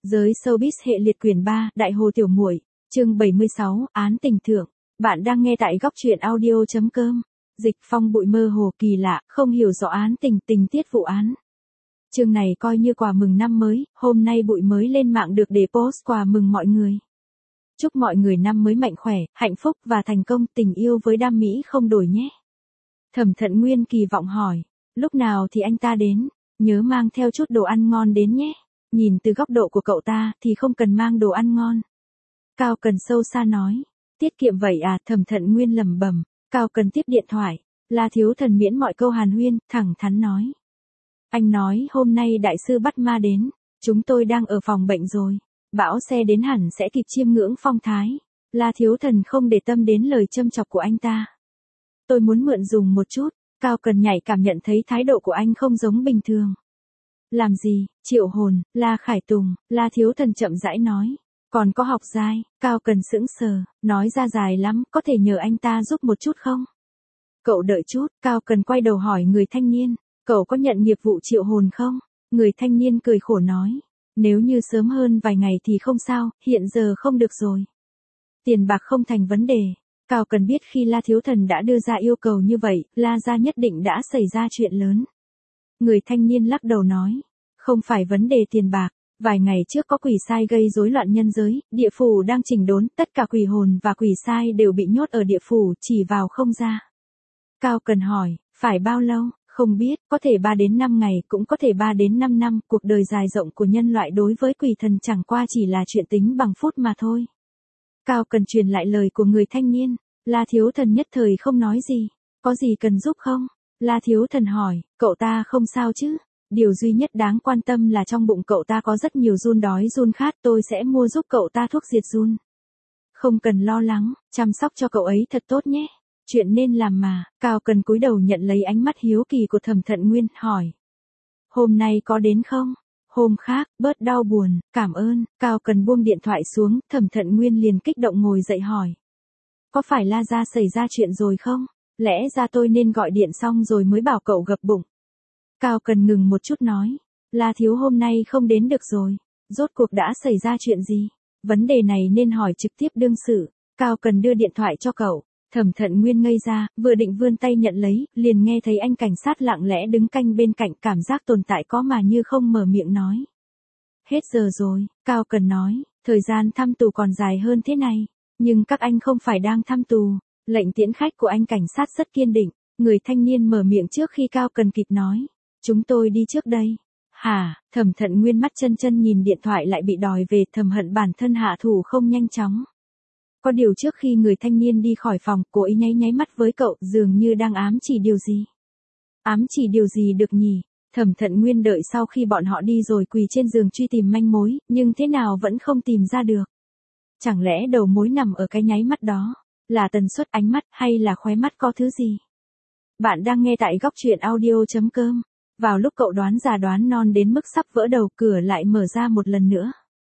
Giới showbiz hệ liệt quyển 3, Đại Hồ Tiểu Muội, chương 76, Án tình thượng. Bạn đang nghe tại góc truyện audio.com. Dịch phong bụi mơ hồ kỳ lạ, không hiểu rõ án tình tiết vụ án. Chương này coi như quà mừng năm mới, hôm nay bụi mới lên mạng được để post quà mừng mọi người. Chúc mọi người năm mới mạnh khỏe, hạnh phúc và thành công, tình yêu với đam mỹ không đổi nhé. Thẩm Thận Nguyên kỳ vọng hỏi, lúc nào thì anh ta đến, nhớ mang theo chút đồ ăn ngon đến nhé. Nhìn từ góc độ của cậu ta thì không cần mang đồ ăn ngon. Cao Cần sâu xa nói, tiết kiệm vậy à, Thẩm Thận Nguyên lẩm bẩm. Cao Cần tiếp điện thoại, La Thiếu Thần miễn mọi câu hàn huyên, thẳng thắn nói. Anh nói hôm nay đại sư bắt ma đến, chúng tôi đang ở phòng bệnh rồi, bão xe đến hẳn sẽ kịp chiêm ngưỡng phong thái. La Thiếu Thần không để tâm đến lời châm chọc của anh ta. Tôi muốn mượn dùng một chút, Cao Cần nhạy cảm nhận thấy thái độ của anh không giống bình thường. Làm gì, triệu hồn, La Khải Tùng, La Thiếu Thần chậm rãi nói. Còn có học giai, Cao Cần sững sờ, nói ra dài lắm, có thể nhờ anh ta giúp một chút không? Cậu đợi chút, Cao Cần quay đầu hỏi người thanh niên, cậu có nhận nghiệp vụ triệu hồn không? Người thanh niên cười khổ nói, nếu như sớm hơn vài ngày thì không sao, hiện giờ không được rồi. Tiền bạc không thành vấn đề. Cao Cần biết khi La Thiếu Thần đã đưa ra yêu cầu như vậy, La gia nhất định đã xảy ra chuyện lớn. Người thanh niên lắc đầu nói, không phải vấn đề tiền bạc, vài ngày trước có quỷ sai gây rối loạn nhân giới, địa phủ đang chỉnh đốn, tất cả quỷ hồn và quỷ sai đều bị nhốt ở địa phủ, chỉ vào không ra. Cao Cần hỏi, phải bao lâu? Không biết, có thể 3 đến 5 ngày, cũng có thể 3 đến 5 năm, cuộc đời dài rộng của nhân loại đối với quỷ thần chẳng qua chỉ là chuyện tính bằng phút mà thôi. Cao Cần truyền lại lời của người thanh niên, La Thiếu Thần nhất thời không nói gì, có gì cần giúp không? La Thiếu Thần hỏi, cậu ta không sao chứ? Điều duy nhất đáng quan tâm là trong bụng cậu ta có rất nhiều giun đói giun khát, tôi sẽ mua giúp cậu ta thuốc diệt giun. Không cần lo lắng, chăm sóc cho cậu ấy thật tốt nhé. Chuyện nên làm mà. Cao Cần cúi đầu nhận lấy ánh mắt hiếu kỳ của Thẩm Thận Nguyên, hỏi. Hôm nay có đến không? Hôm khác, bớt đau buồn, cảm ơn. Cao Cần buông điện thoại xuống, Thẩm Thận Nguyên liền kích động ngồi dậy hỏi. Có phải La gia xảy ra chuyện rồi không? Lẽ ra tôi nên gọi điện xong rồi mới bảo cậu gập bụng. Cao Cần ngừng một chút nói, La thiếu hôm nay không đến được rồi, rốt cuộc đã xảy ra chuyện gì? Vấn đề này nên hỏi trực tiếp đương sự. Cao Cần đưa điện thoại cho cậu, Thẩm Thận Nguyên ngây ra, vừa định vươn tay nhận lấy, liền nghe thấy anh cảnh sát lặng lẽ đứng canh bên cạnh, cảm giác tồn tại có mà như không mở miệng nói. Hết giờ rồi, Cao Cần nói, thời gian thăm tù còn dài hơn thế này, nhưng các anh không phải đang thăm tù. Lệnh tiễn khách của anh cảnh sát rất kiên định, người thanh niên mở miệng trước khi Cao Cần kịp nói. Chúng tôi đi trước đây. Hả, Thẩm Thận Nguyên mắt chân nhìn điện thoại lại bị đòi về, thầm hận bản thân hạ thủ không nhanh chóng. Có điều trước khi người thanh niên đi khỏi phòng, cô ấy nháy mắt với cậu, dường như đang ám chỉ điều gì. Ám chỉ điều gì được nhỉ? Thẩm Thận Nguyên đợi sau khi bọn họ đi rồi quỳ trên giường truy tìm manh mối, nhưng thế nào vẫn không tìm ra được. Chẳng lẽ đầu mối nằm ở cái nháy mắt đó? Là tần suất ánh mắt hay là khóe mắt có thứ gì? Bạn đang nghe tại góc truyện audio.com. Vào lúc cậu đoán già đoán non đến mức sắp vỡ đầu, cửa lại mở ra một lần nữa.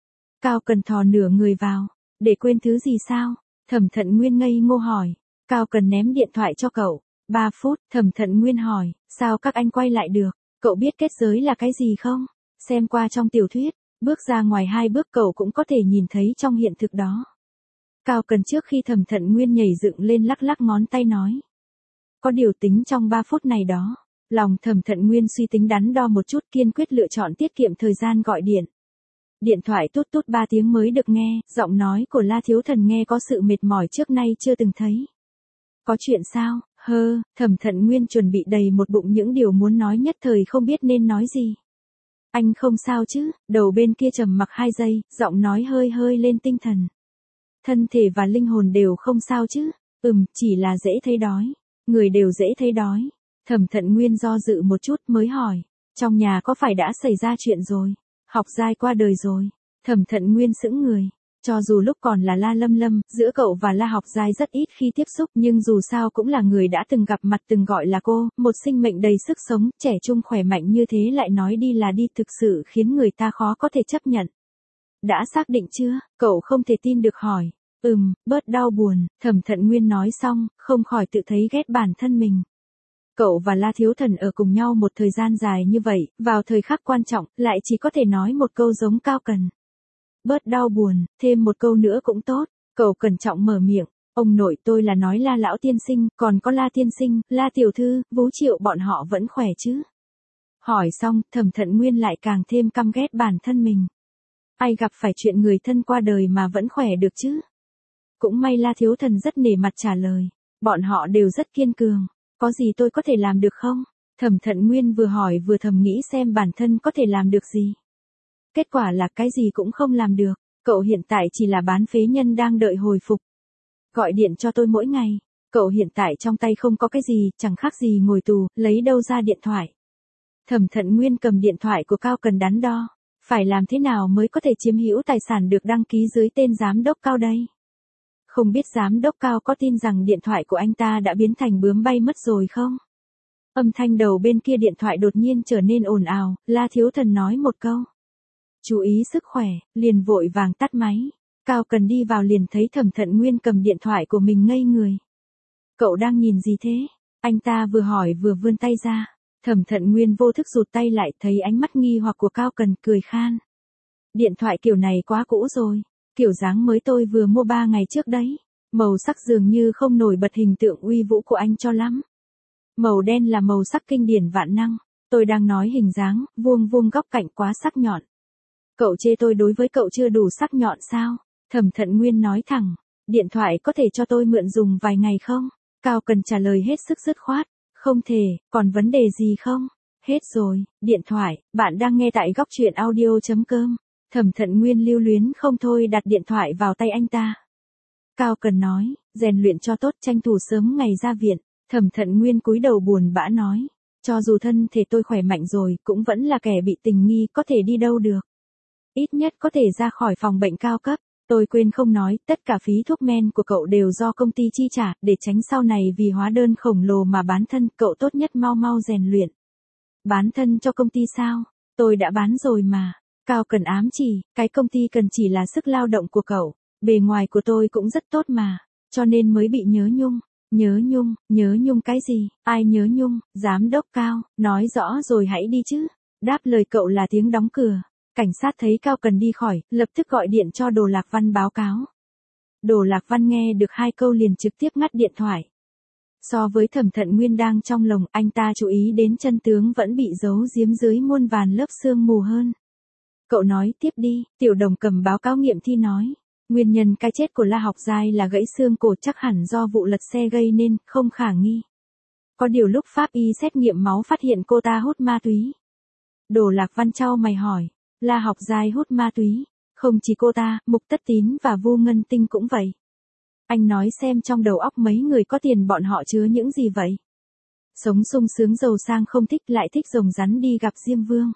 Cao Cần thò nửa người vào. Để quên thứ gì sao? Thẩm Thận Nguyên ngây ngô hỏi. Cao Cần ném điện thoại cho cậu. 3 phút, Thẩm Thận Nguyên hỏi. Sao các anh quay lại được? Cậu biết kết giới là cái gì không? Xem qua trong tiểu thuyết, bước ra ngoài 2 bước cậu cũng có thể nhìn thấy trong hiện thực đó. Cao Cần trước khi Thẩm Thận Nguyên nhảy dựng lên lắc ngón tay nói. Có điều tính trong 3 phút này đó. Lòng Thẩm Thận Nguyên suy tính đắn đo một chút, kiên quyết lựa chọn tiết kiệm thời gian gọi điện. Điện thoại tút 3 tiếng mới được nghe, giọng nói của La Thiếu Thần nghe có sự mệt mỏi trước nay chưa từng thấy. Có chuyện sao? Thẩm Thận Nguyên chuẩn bị đầy một bụng những điều muốn nói, nhất thời không biết nên nói gì. Anh không sao chứ? Đầu bên kia trầm mặc 2 giây, giọng nói hơi lên tinh thần. Thân thể và linh hồn đều không sao chứ? Chỉ là dễ thấy đói. Người đều dễ thấy đói. Thẩm Thận Nguyên do dự một chút mới hỏi, trong nhà có phải đã xảy ra chuyện rồi? Học giai qua đời rồi. Thẩm Thận Nguyên sững người. Cho dù lúc còn là La Lâm, giữa cậu và La Học Giai rất ít khi tiếp xúc, nhưng dù sao cũng là người đã từng gặp mặt, từng gọi là cô, một sinh mệnh đầy sức sống, trẻ trung khỏe mạnh như thế lại nói đi là đi, thực sự khiến người ta khó có thể chấp nhận. Đã xác định chưa? Cậu không thể tin được hỏi. Bớt đau buồn, Thẩm Thận Nguyên nói xong, không khỏi tự thấy ghét bản thân mình. Cậu và La Thiếu Thần ở cùng nhau một thời gian dài như vậy, vào thời khắc quan trọng, lại chỉ có thể nói một câu giống Cao Cần. Bớt đau buồn, thêm một câu nữa cũng tốt. Cậu cẩn trọng mở miệng. Ông nội tôi là nói La lão tiên sinh, còn có La tiên sinh, La tiểu thư, Vũ Triệu bọn họ vẫn khỏe chứ? Hỏi xong, Thẩm Thận Nguyên lại càng thêm căm ghét bản thân mình. Ai gặp phải chuyện người thân qua đời mà vẫn khỏe được chứ? Cũng may La thiếu thần rất nể mặt trả lời. Bọn họ đều rất kiên cường. Có gì tôi có thể làm được không? Thẩm Thận Nguyên vừa hỏi vừa thầm nghĩ xem bản thân có thể làm được gì. Kết quả là cái gì cũng không làm được. Cậu hiện tại chỉ là bán phế nhân đang đợi hồi phục. Gọi điện cho tôi mỗi ngày. Cậu hiện tại trong tay không có cái gì, chẳng khác gì ngồi tù, lấy đâu ra điện thoại. Thẩm Thận Nguyên cầm điện thoại của Cao Cần đắn đo. Phải làm thế nào mới có thể chiếm hữu tài sản được đăng ký dưới tên giám đốc Cao đây? Không biết giám đốc Cao có tin rằng điện thoại của anh ta đã biến thành bướm bay mất rồi không? Âm thanh đầu bên kia điện thoại đột nhiên trở nên ồn ào, La thiếu thần nói một câu. Chú ý sức khỏe, liền vội vàng tắt máy. Cao Cần đi vào liền thấy Thẩm Thận Nguyên cầm điện thoại của mình ngây người. Cậu đang nhìn gì thế? Anh ta vừa hỏi vừa vươn tay ra. Thẩm Thận Nguyên vô thức rụt tay lại, thấy ánh mắt nghi hoặc của Cao Cần, cười khan. Điện thoại kiểu này quá cũ rồi. Kiểu dáng mới tôi vừa mua 3 ngày trước đấy. Màu sắc dường như không nổi bật hình tượng uy vũ của anh cho lắm. Màu đen là màu sắc kinh điển vạn năng. Tôi đang nói hình dáng, vuông vuông góc cạnh quá sắc nhọn. Cậu chê tôi đối với cậu chưa đủ sắc nhọn sao? Thẩm Thận Nguyên nói thẳng. Điện thoại có thể cho tôi mượn dùng vài ngày không? Cao Cần trả lời hết sức dứt khoát. Không thể, còn vấn đề gì không? Hết rồi, điện thoại, bạn đang nghe tại góc truyện audio.com. Thẩm Thận Nguyên lưu luyến không thôi đặt điện thoại vào tay anh ta. Cao Cần nói, rèn luyện cho tốt, tranh thủ sớm ngày ra viện. Thẩm Thận Nguyên cúi đầu buồn bã nói, cho dù thân thể tôi khỏe mạnh rồi, cũng vẫn là kẻ bị tình nghi, có thể đi đâu được. Ít nhất có thể ra khỏi phòng bệnh cao cấp. Tôi quên không nói, tất cả phí thuốc men của cậu đều do công ty chi trả, để tránh sau này vì hóa đơn khổng lồ mà bán thân, cậu tốt nhất mau mau rèn luyện. Bán thân cho công ty sao? Tôi đã bán rồi mà. Cao Cần ám chỉ, cái công ty cần chỉ là sức lao động của cậu. Bề ngoài của tôi cũng rất tốt mà, cho nên mới bị nhớ nhung. Nhớ nhung cái gì? Ai nhớ nhung? Giám đốc Cao, nói rõ rồi hãy đi chứ. Đáp lời cậu là tiếng đóng cửa. Cảnh sát thấy Cao Cần đi khỏi, lập tức gọi điện cho Đồ Lạc Văn báo cáo. Đồ Lạc Văn nghe được 2 câu liền trực tiếp ngắt điện thoại. So với Thẩm Thận Nguyên đang trong lồng, anh ta chú ý đến chân tướng vẫn bị giấu giếm dưới muôn vàn lớp sương mù hơn. Cậu nói tiếp đi. Tiểu Đồng cầm báo cáo nghiệm thi nói. Nguyên nhân cái chết của La Học Giai là gãy xương cổ, chắc hẳn do vụ lật xe gây nên, không khả nghi. Có điều lúc pháp y xét nghiệm máu phát hiện cô ta hút ma túy. Đồ Lạc Văn chau mày hỏi. La Học Giai hút ma túy? Không chỉ cô ta, Mục Tất Tín và Vu Ngân Tinh cũng vậy. Anh nói xem trong đầu óc mấy người có tiền bọn họ chứa những gì vậy? Sống sung sướng giàu sang không thích, lại thích rồng rắn đi gặp Diêm Vương.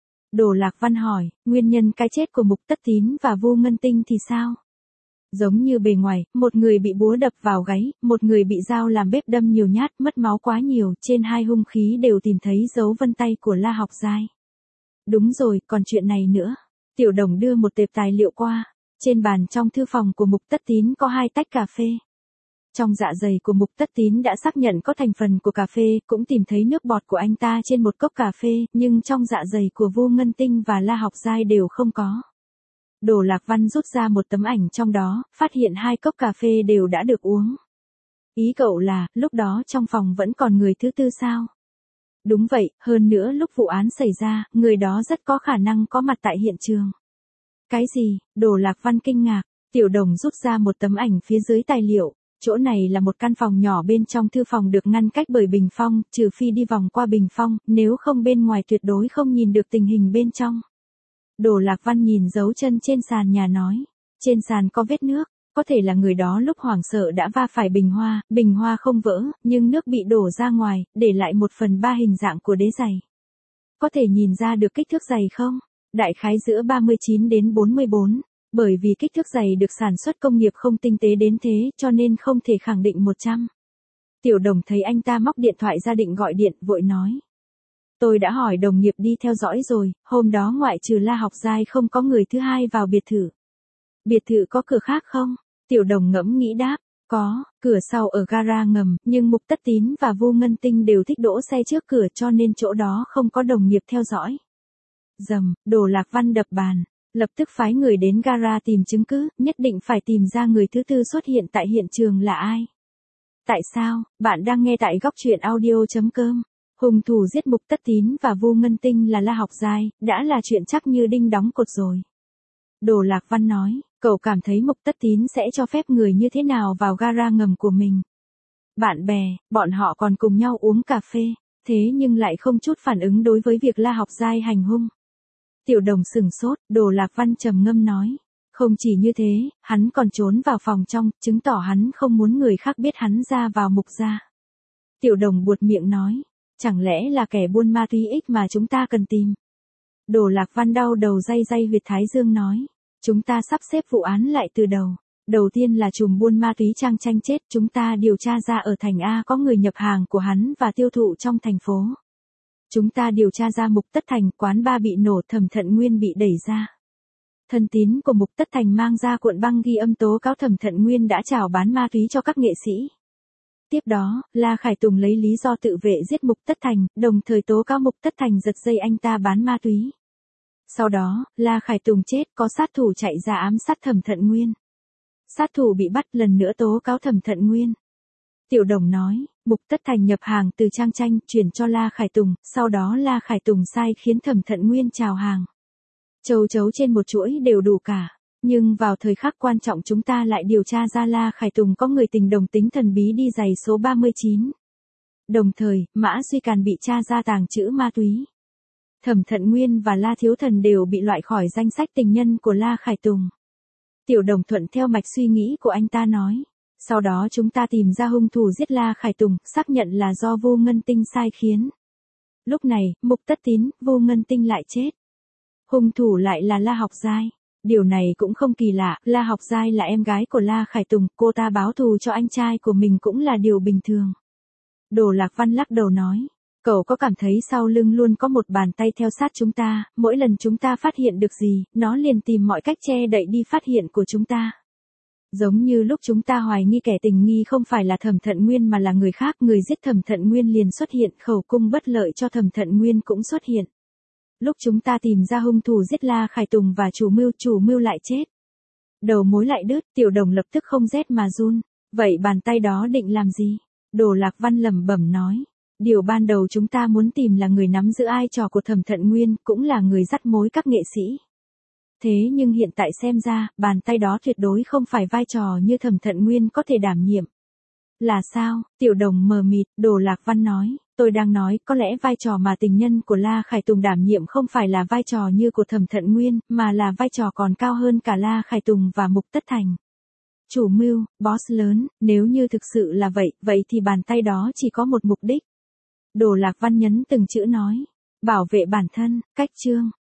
Đồ Lạc Văn hỏi, nguyên nhân cái chết của Mục Tất Tín và Vu Ngân Tinh thì sao? Giống như bề ngoài, một người bị búa đập vào gáy, một người bị dao làm bếp đâm nhiều nhát, mất máu quá nhiều, trên 2 hung khí đều tìm thấy dấu vân tay của La Học Giai. Đúng rồi, còn chuyện này nữa. Tiểu Đồng đưa một tệp tài liệu qua. Trên bàn trong thư phòng của Mục Tất Tín có 2 tách cà phê. Trong dạ dày của Mục Tất Tín đã xác nhận có thành phần của cà phê, cũng tìm thấy nước bọt của anh ta trên một cốc cà phê, nhưng trong dạ dày của Vu Ngân Tinh và La Học Giai đều không có. Đồ Lạc Văn rút ra một tấm ảnh trong đó, phát hiện 2 cốc cà phê đều đã được uống. Ý cậu là, lúc đó trong phòng vẫn còn người thứ tư sao? Đúng vậy, hơn nữa lúc vụ án xảy ra, người đó rất có khả năng có mặt tại hiện trường. Cái gì? Đồ Lạc Văn kinh ngạc. Tiểu Đồng rút ra một tấm ảnh phía dưới tài liệu. Chỗ này là một căn phòng nhỏ, bên trong thư phòng được ngăn cách bởi bình phong, trừ phi đi vòng qua bình phong, nếu không bên ngoài tuyệt đối không nhìn được tình hình bên trong. Đồ Lạc Văn nhìn dấu chân trên sàn nhà nói. Trên sàn có vết nước, có thể là người đó lúc hoảng sợ đã va phải bình hoa không vỡ, nhưng nước bị đổ ra ngoài, để lại 1/3 hình dạng của đế giày. Có thể nhìn ra được kích thước giày không? Đại khái giữa 39 đến 44. Bởi vì kích thước giày được sản xuất công nghiệp không tinh tế đến thế, cho nên không thể khẳng định 100. Tiểu Đồng thấy anh ta móc điện thoại ra định gọi điện, vội nói. Tôi đã hỏi đồng nghiệp đi theo dõi rồi, hôm đó ngoại trừ La Học Giai không có người thứ hai vào biệt thự. Biệt thự có cửa khác không? Tiểu Đồng ngẫm nghĩ đáp. Có, cửa sau ở gara ngầm, nhưng Mục Tất Tín và Vu Ngân Tinh đều thích đỗ xe trước cửa, cho nên chỗ đó không có đồng nghiệp theo dõi. Dầm, Đồ Lạc Văn đập bàn. Lập tức phái người đến gara tìm chứng cứ, nhất định phải tìm ra người thứ tư xuất hiện tại hiện trường là ai. Tại sao? Bạn đang nghe tại góc truyện audio.com. Hung thủ giết Mục Tất Tín và Vu Ngân Tinh là La Học Giai, đã là chuyện chắc như đinh đóng cột rồi. Đồ Lạc Văn nói, cậu cảm thấy Mục Tất Tín sẽ cho phép người như thế nào vào gara ngầm của mình. Bạn bè, bọn họ còn cùng nhau uống cà phê, thế nhưng lại không chút phản ứng đối với việc La Học Giai hành hung. Tiểu Đồng sửng sốt, Đồ Lạc Văn trầm ngâm nói. Không chỉ như thế, hắn còn trốn vào phòng trong, chứng tỏ hắn không muốn người khác biết hắn ra vào Mục gia. Tiểu Đồng buột miệng nói, chẳng lẽ là kẻ buôn ma túy X mà chúng ta cần tìm. Đồ Lạc Văn đau đầu day huyệt thái dương nói, chúng ta sắp xếp vụ án lại từ đầu. Đầu tiên là trùm buôn ma túy Trang Tranh chết, chúng ta điều tra ra ở thành A có người nhập hàng của hắn và tiêu thụ trong thành phố. Chúng ta điều tra ra Mục Tất Thành, quán bar bị nổ, Thẩm Thận Nguyên bị đẩy ra. Thân tín của Mục Tất Thành mang ra cuộn băng ghi âm tố cáo Thẩm Thận Nguyên đã chào bán ma túy cho các nghệ sĩ. Tiếp đó, La Khải Tùng lấy lý do tự vệ giết Mục Tất Thành, đồng thời tố cáo Mục Tất Thành giật dây anh ta bán ma túy. Sau đó, La Khải Tùng chết, có sát thủ chạy ra ám sát Thẩm Thận Nguyên. Sát thủ bị bắt, lần nữa tố cáo Thẩm Thận Nguyên. Tiểu Đồng nói, Mục Tất Thành nhập hàng từ Trang Tranh, chuyển cho La Khải Tùng, sau đó La Khải Tùng sai khiến Thẩm Thận Nguyên chào hàng. Châu chấu trên một chuỗi đều đủ cả. Nhưng vào thời khắc quan trọng chúng ta lại điều tra ra La Khải Tùng có người tình đồng tính thần bí đi giày số 39. Đồng thời, Mã Duy Càn bị tra ra tàng trữ ma túy. Thẩm Thận Nguyên và La Thiếu Thần đều bị loại khỏi danh sách tình nhân của La Khải Tùng. Tiểu Đồng thuận theo mạch suy nghĩ của anh ta nói. Sau đó chúng ta tìm ra hung thủ giết La Khải Tùng, xác nhận là do Vu Ngân Tinh sai khiến. Lúc này, Mục Tất Tín, Vu Ngân Tinh lại chết. Hung thủ lại là La Học Giai. Điều này cũng không kỳ lạ, La Học Giai là em gái của La Khải Tùng, cô ta báo thù cho anh trai của mình cũng là điều bình thường. Đồ Lạc Văn lắc đầu nói, cậu có cảm thấy sau lưng luôn có một bàn tay theo sát chúng ta, mỗi lần chúng ta phát hiện được gì, nó liền tìm mọi cách che đậy đi phát hiện của chúng ta. Giống như lúc chúng ta hoài nghi kẻ tình nghi không phải là Thẩm Thận Nguyên mà là người khác, người giết Thẩm Thận Nguyên liền xuất hiện, khẩu cung bất lợi cho Thẩm Thận Nguyên cũng xuất hiện. Lúc chúng ta tìm ra hung thủ giết La Khải Tùng và chủ mưu lại chết. Đầu mối lại đứt, Tiểu Đồng lập tức không rét mà run. Vậy bàn tay đó định làm gì? Đồ Lạc Văn lẩm bẩm nói. Điều ban đầu chúng ta muốn tìm là người nắm giữ ai trò của Thẩm Thận Nguyên, cũng là người dắt mối các nghệ sĩ. Thế nhưng hiện tại xem ra, bàn tay đó tuyệt đối không phải vai trò như Thẩm Thận Nguyên có thể đảm nhiệm. Là sao? Tiểu Đồng mờ mịt, Đồ Lạc Văn nói, tôi đang nói, có lẽ vai trò mà tình nhân của La Khải Tùng đảm nhiệm không phải là vai trò như của Thẩm Thận Nguyên, mà là vai trò còn cao hơn cả La Khải Tùng và Mục Tất Thành. Chủ mưu, boss lớn, nếu như thực sự là vậy, vậy thì bàn tay đó chỉ có một mục đích. Đồ Lạc Văn nhấn từng chữ nói, bảo vệ bản thân, cách chương.